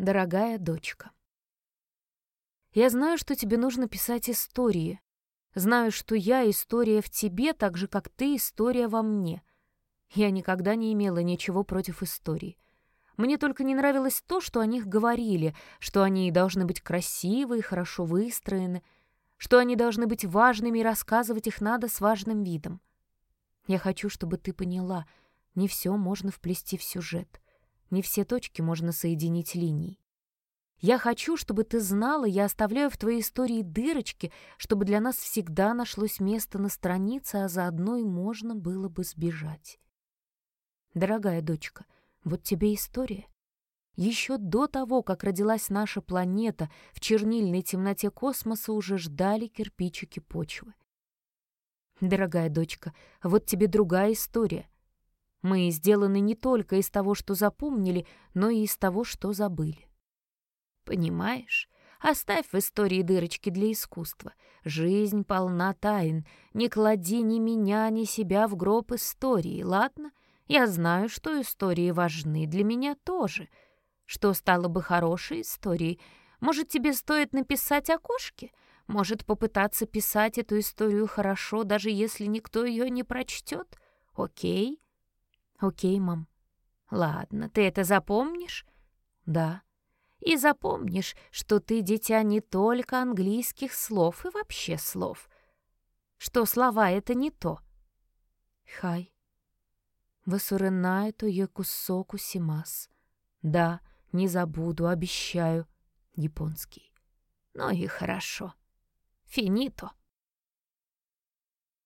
Дорогая дочка, я знаю, что тебе нужно писать истории. Знаю, что я история в тебе, так же, как ты история во мне. Я никогда не имела ничего против историй. Мне только не нравилось то, что о них говорили, что они должны быть красивы и хорошо выстроены, что они должны быть важными и рассказывать их надо с важным видом. Я хочу, чтобы ты поняла, не все можно вплести в сюжет, не все точки можно соединить линией. Я хочу, чтобы ты знала, я оставляю в твоей истории дырочки, чтобы для нас всегда нашлось место на странице, а заодно и можно было бы сбежать. Дорогая дочка, вот тебе история. Еще до того, как родилась наша планета, в чернильной темноте космоса уже ждали кирпичики почвы. Дорогая дочка, вот тебе другая история. Мы сделаны не только из того, что запомнили, но и из того, что забыли. Понимаешь? Оставь в истории дырочки для искусства. Жизнь полна тайн. Не клади ни меня, ни себя в гроб истории, ладно? Я знаю, что истории важны, для меня тоже. Что стало бы хорошей историей? Может, тебе стоит написать о кошке? Может, попытаться писать эту историю хорошо, даже если никто ее не прочтет? Окей? Окей, мам. Ладно, ты это запомнишь? Да. И запомнишь, что ты дитя не только английских слов и вообще слов. Что слова — это не то. Хай. Васуренай то якусоку симас. Да, не забуду, обещаю. Японский. Ну и хорошо. Финито.